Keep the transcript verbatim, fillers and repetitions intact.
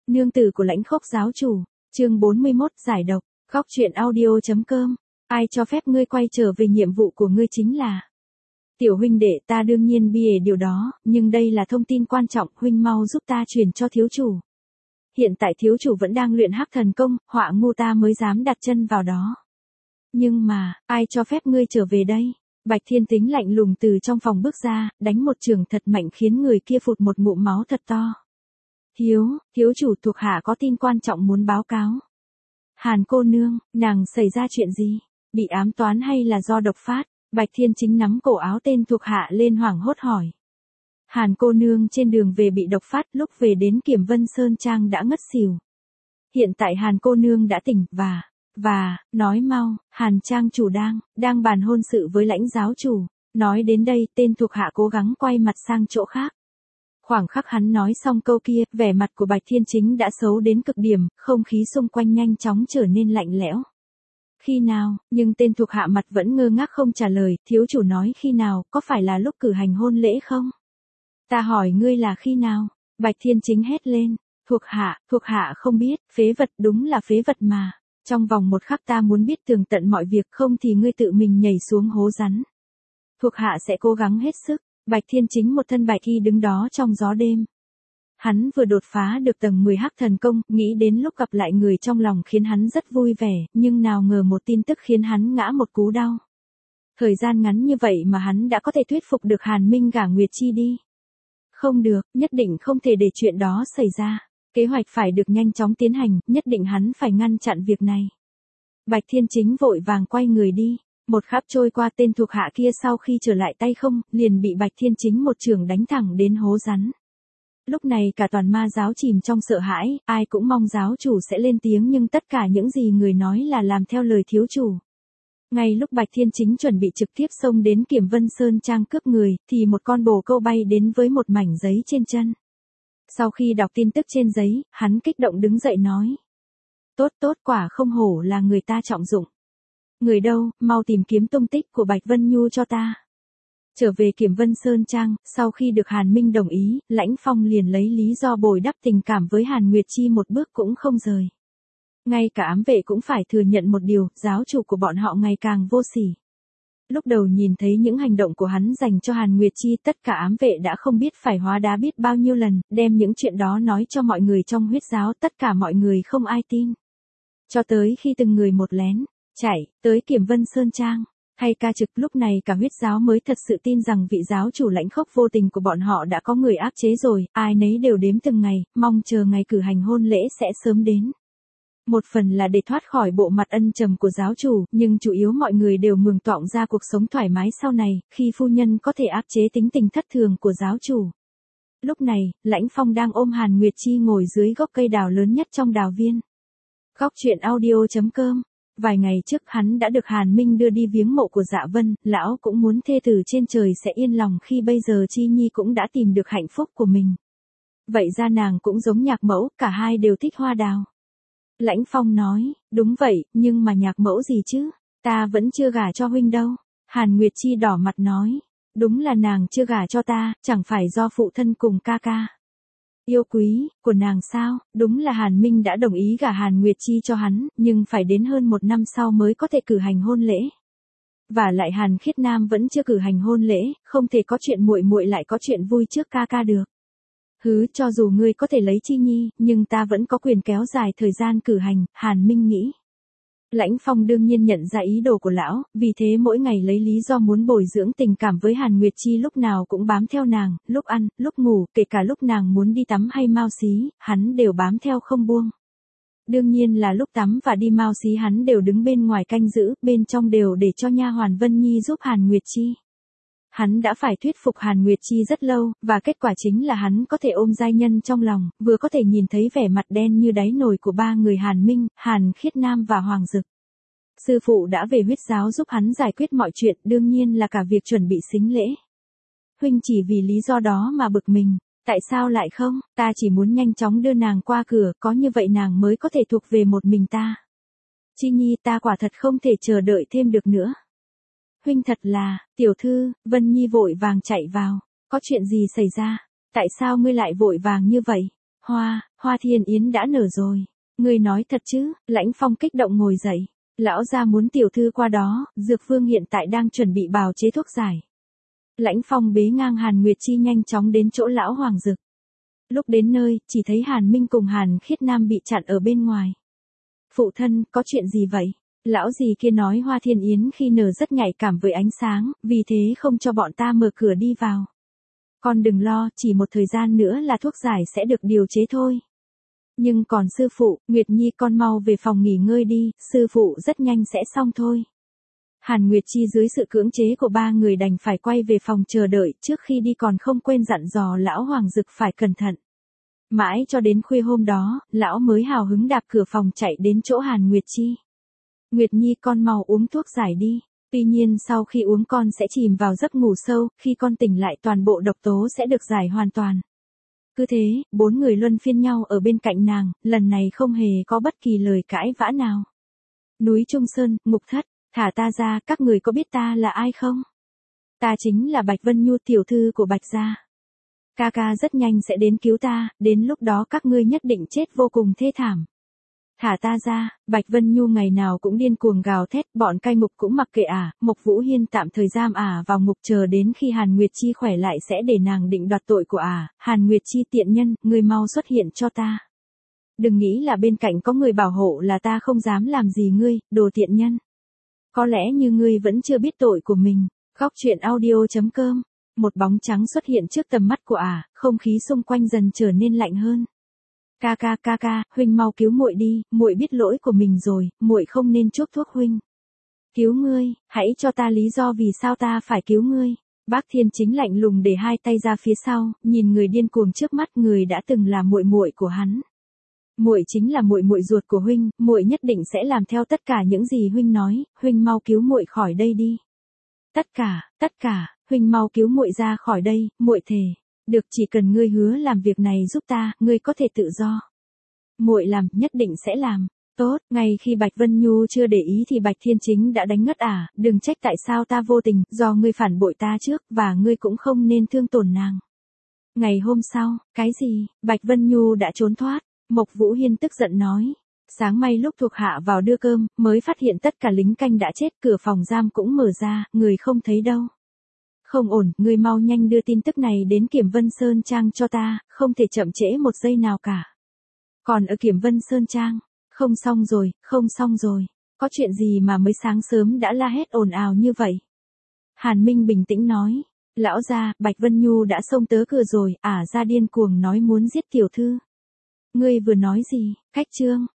Nương tử của Lãnh Khốc giáo chủ, chương bốn mươi mốt giải độc, góc truyện audio.com, ai cho phép ngươi quay trở về nhiệm vụ của ngươi chính là. Tiểu huynh đệ, ta đương nhiên bìa điều đó, nhưng đây là thông tin quan trọng, huynh mau giúp ta truyền cho thiếu chủ. Hiện tại thiếu chủ vẫn đang luyện hắc thần công, họa ngu ta mới dám đặt chân vào đó. Nhưng mà, ai cho phép ngươi trở về đây? Bạch Thiên Tính lạnh lùng từ trong phòng bước ra, đánh một chưởng thật mạnh khiến người kia phụt một ngụm máu thật to. Thiếu, thiếu chủ thuộc hạ có tin quan trọng muốn báo cáo. Hàn cô nương, nàng xảy ra chuyện gì? Bị ám toán hay là do độc phát? Bạch Thiên Chính nắm cổ áo tên thuộc hạ lên hoảng hốt hỏi. Hàn cô nương trên đường về bị độc phát, lúc về đến Kiểm Vân Sơn Trang đã ngất xỉu. Hiện tại Hàn cô nương đã tỉnh, và, và, nói mau, Hàn Trang chủ đang, đang bàn hôn sự với Lãnh giáo chủ. Nói đến đây, tên thuộc hạ cố gắng quay mặt sang chỗ khác. Khoảng khắc hắn nói xong câu kia, vẻ mặt của Bạch Thiên Chính đã xấu đến cực điểm, không khí xung quanh nhanh chóng trở nên lạnh lẽo. Khi nào, nhưng tên thuộc hạ mặt vẫn ngơ ngác không trả lời, thiếu chủ nói khi nào, có phải là lúc cử hành hôn lễ không? Ta hỏi ngươi là khi nào? Bạch Thiên Chính hét lên, thuộc hạ, thuộc hạ không biết, phế vật, đúng là phế vật mà. Trong vòng một khắc ta muốn biết tường tận mọi việc, không thì ngươi tự mình nhảy xuống hố rắn. Thuộc hạ sẽ cố gắng hết sức. Bạch Thiên Chính một thân bạch y đứng đó trong gió đêm. Hắn vừa đột phá được tầng mười hắc thần công, nghĩ đến lúc gặp lại người trong lòng khiến hắn rất vui vẻ, nhưng nào ngờ một tin tức khiến hắn ngã một cú đau. Thời gian ngắn như vậy mà hắn đã có thể thuyết phục được Hàn Minh gả Nguyệt Chi đi. Không được, nhất định không thể để chuyện đó xảy ra. Kế hoạch phải được nhanh chóng tiến hành, nhất định hắn phải ngăn chặn việc này. Bạch Thiên Chính vội vàng quay người đi. Một khắc trôi qua, tên thuộc hạ kia sau khi trở lại tay không, liền bị Bạch Thiên Chính một chưởng đánh thẳng đến hố rắn. Lúc này cả toàn ma giáo chìm trong sợ hãi, ai cũng mong giáo chủ sẽ lên tiếng nhưng tất cả những gì người nói là làm theo lời thiếu chủ. Ngay lúc Bạch Thiên Chính chuẩn bị trực tiếp xông đến Kiểm Vân Sơn Trang cướp người, thì một con bồ câu bay đến với một mảnh giấy trên chân. Sau khi đọc tin tức trên giấy, hắn kích động đứng dậy nói. Tốt tốt, quả không hổ là người ta trọng dụng. Người đâu, mau tìm kiếm tung tích của Bạch Vân Nhu cho ta. Trở về Kiểm Vân Sơn Trang, sau khi được Hàn Minh đồng ý, Lãnh Phong liền lấy lý do bồi đắp tình cảm với Hàn Nguyệt Chi một bước cũng không rời. Ngay cả ám vệ cũng phải thừa nhận một điều, giáo chủ của bọn họ ngày càng vô sỉ. Lúc đầu nhìn thấy những hành động của hắn dành cho Hàn Nguyệt Chi, tất cả ám vệ đã không biết phải hóa đá biết bao nhiêu lần, đem những chuyện đó nói cho mọi người trong huyết giáo, tất cả mọi người không ai tin. Cho tới khi từng người một lén chạy tới Kiểm Vân Sơn Trang, hay ca trực, lúc này cả huyết giáo mới thật sự tin rằng vị giáo chủ Lãnh Khốc vô tình của bọn họ đã có người áp chế rồi, ai nấy đều đếm từng ngày, mong chờ ngày cử hành hôn lễ sẽ sớm đến. Một phần là để thoát khỏi bộ mặt ân trầm của giáo chủ, nhưng chủ yếu mọi người đều mường tượng ra cuộc sống thoải mái sau này, khi phu nhân có thể áp chế tính tình thất thường của giáo chủ. Lúc này, Lãnh Phong đang ôm Hàn Nguyệt Chi ngồi dưới gốc cây đào lớn nhất trong đào viên. Góc truyện audio.com. Vài ngày trước hắn đã được Hàn Minh đưa đi viếng mộ của Dạ Vân, lão cũng muốn thê tử trên trời sẽ yên lòng khi bây giờ Chi Nhi cũng đã tìm được hạnh phúc của mình. Vậy ra nàng cũng giống nhạc mẫu, cả hai đều thích hoa đào. Lãnh Phong nói, đúng vậy, nhưng mà nhạc mẫu gì chứ, ta vẫn chưa gả cho huynh đâu. Hàn Nguyệt Chi đỏ mặt nói, đúng là nàng chưa gả cho ta, chẳng phải do phụ thân cùng ca ca. Yêu quý, của nàng sao, đúng là Hàn Minh đã đồng ý gả Hàn Nguyệt Chi cho hắn, nhưng phải đến hơn một năm sau mới có thể cử hành hôn lễ. Và lại Hàn Khiết Nam vẫn chưa cử hành hôn lễ, không thể có chuyện muội muội lại có chuyện vui trước ca ca được. Hứ, cho dù ngươi có thể lấy Chi Nhi, nhưng ta vẫn có quyền kéo dài thời gian cử hành, Hàn Minh nghĩ. Lãnh Phong đương nhiên nhận ra ý đồ của lão, vì thế mỗi ngày lấy lý do muốn bồi dưỡng tình cảm với Hàn Nguyệt Chi, lúc nào cũng bám theo nàng, lúc ăn, lúc ngủ, kể cả lúc nàng muốn đi tắm hay mao xí, hắn đều bám theo không buông. Đương nhiên là lúc tắm và đi mao xí hắn đều đứng bên ngoài canh giữ, bên trong đều để cho nha hoàn Vân Nhi giúp Hàn Nguyệt Chi. Hắn đã phải thuyết phục Hàn Nguyệt Chi rất lâu, và kết quả chính là hắn có thể ôm giai nhân trong lòng, vừa có thể nhìn thấy vẻ mặt đen như đáy nồi của ba người Hàn Minh, Hàn Khiết Nam và Hoàng Dực. Sư phụ đã về huyết giáo giúp hắn giải quyết mọi chuyện, đương nhiên là cả việc chuẩn bị sính lễ. Huynh chỉ vì lý do đó mà bực mình, tại sao lại không, ta chỉ muốn nhanh chóng đưa nàng qua cửa, có như vậy nàng mới có thể thuộc về một mình ta. Chi Nhi, ta quả thật không thể chờ đợi thêm được nữa. Huynh thật là, tiểu thư, Vân Nhi vội vàng chạy vào, có chuyện gì xảy ra, tại sao ngươi lại vội vàng như vậy? Hoa, Hoa Thiên Yến đã nở rồi. Ngươi nói thật chứ? Lãnh Phong kích động ngồi dậy. Lão gia muốn tiểu thư qua đó, Dược Vương hiện tại đang chuẩn bị bào chế thuốc giải. Lãnh Phong bế ngang Hàn Nguyệt Chi nhanh chóng đến chỗ lão Hoàng Dực. Lúc đến nơi, chỉ thấy Hàn Minh cùng Hàn Khiết Nam bị chặn ở bên ngoài. Phụ thân, có chuyện gì vậy? Lão gì kia nói Hoa Thiên Yến khi nở rất nhạy cảm với ánh sáng, vì thế không cho bọn ta mở cửa đi vào. Con đừng lo, chỉ một thời gian nữa là thuốc giải sẽ được điều chế thôi. Nhưng còn sư phụ, Nguyệt Nhi con mau về phòng nghỉ ngơi đi, sư phụ rất nhanh sẽ xong thôi. Hàn Nguyệt Chi dưới sự cưỡng chế của ba người đành phải quay về phòng chờ đợi, trước khi đi còn không quên dặn dò lão Hoàng Dực phải cẩn thận. Mãi cho đến khuya hôm đó, lão mới hào hứng đạp cửa phòng chạy đến chỗ Hàn Nguyệt Chi. Nguyệt Nhi con mau uống thuốc giải đi. Tuy nhiên sau khi uống con sẽ chìm vào giấc ngủ sâu, khi con tỉnh lại toàn bộ độc tố sẽ được giải hoàn toàn. Cứ thế, bốn người luân phiên nhau ở bên cạnh nàng, lần này không hề có bất kỳ lời cãi vã nào. Núi Trung Sơn, Ngục Thất, thả ta ra, các người có biết ta là ai không? Ta chính là Bạch Vân Nhu, tiểu thư của Bạch gia. Ca ca rất nhanh sẽ đến cứu ta, đến lúc đó các ngươi nhất định chết vô cùng thê thảm. Thả ta ra, Bạch Vân Nhu ngày nào cũng điên cuồng gào thét, bọn cai ngục cũng mặc kệ ả, Mộc Vũ Hiên tạm thời giam ả vào ngục chờ đến khi Hàn Nguyệt Chi khỏe lại sẽ để nàng định đoạt tội của ả. Hàn Nguyệt Chi tiện nhân, ngươi mau xuất hiện cho ta. Đừng nghĩ là bên cạnh có người bảo hộ là ta không dám làm gì ngươi, đồ tiện nhân. Có lẽ như ngươi vẫn chưa biết tội của mình. Góc truyện audio chấm com. Một bóng trắng xuất hiện trước tầm mắt của ả, không khí xung quanh dần trở nên lạnh hơn. Ca ca ca ca, huynh mau cứu muội đi, muội biết lỗi của mình rồi, muội không nên chuốc thuốc huynh. Cứu ngươi, hãy cho ta lý do vì sao ta phải cứu ngươi. Bác Thiên Chính lạnh lùng để hai tay ra phía sau, nhìn người điên cuồng trước mắt, người đã từng là muội muội của hắn. Muội chính là muội muội ruột của huynh, muội nhất định sẽ làm theo tất cả những gì huynh nói, huynh mau cứu muội khỏi đây đi. Tất cả, tất cả, huynh mau cứu muội ra khỏi đây, muội thề. Được, chỉ cần ngươi hứa làm việc này giúp ta, ngươi có thể tự do. Muội làm, nhất định sẽ làm. Tốt, ngay khi Bạch Vân Nhu chưa để ý thì Bạch Thiên Chính đã đánh ngất ả, đừng trách tại sao ta vô tình, do ngươi phản bội ta trước, và ngươi cũng không nên thương tổn nàng. Ngày hôm sau, cái gì, Bạch Vân Nhu đã trốn thoát, Mộc Vũ Hiên tức giận nói. Sáng may lúc thuộc hạ vào đưa cơm, mới phát hiện tất cả lính canh đã chết, cửa phòng giam cũng mở ra, người không thấy đâu. Không ổn, ngươi mau nhanh đưa tin tức này đến Kiểm Vân Sơn Trang cho ta, không thể chậm trễ một giây nào cả. Còn ở Kiểm Vân Sơn Trang, không xong rồi, không xong rồi, có chuyện gì mà mới sáng sớm đã la hét ồn ào như vậy? Hàn Minh bình tĩnh nói, lão gia, Bạch Vân Nhu đã xông tới cửa rồi, ả ra điên cuồng nói muốn giết tiểu thư. Ngươi vừa nói gì, cách trương,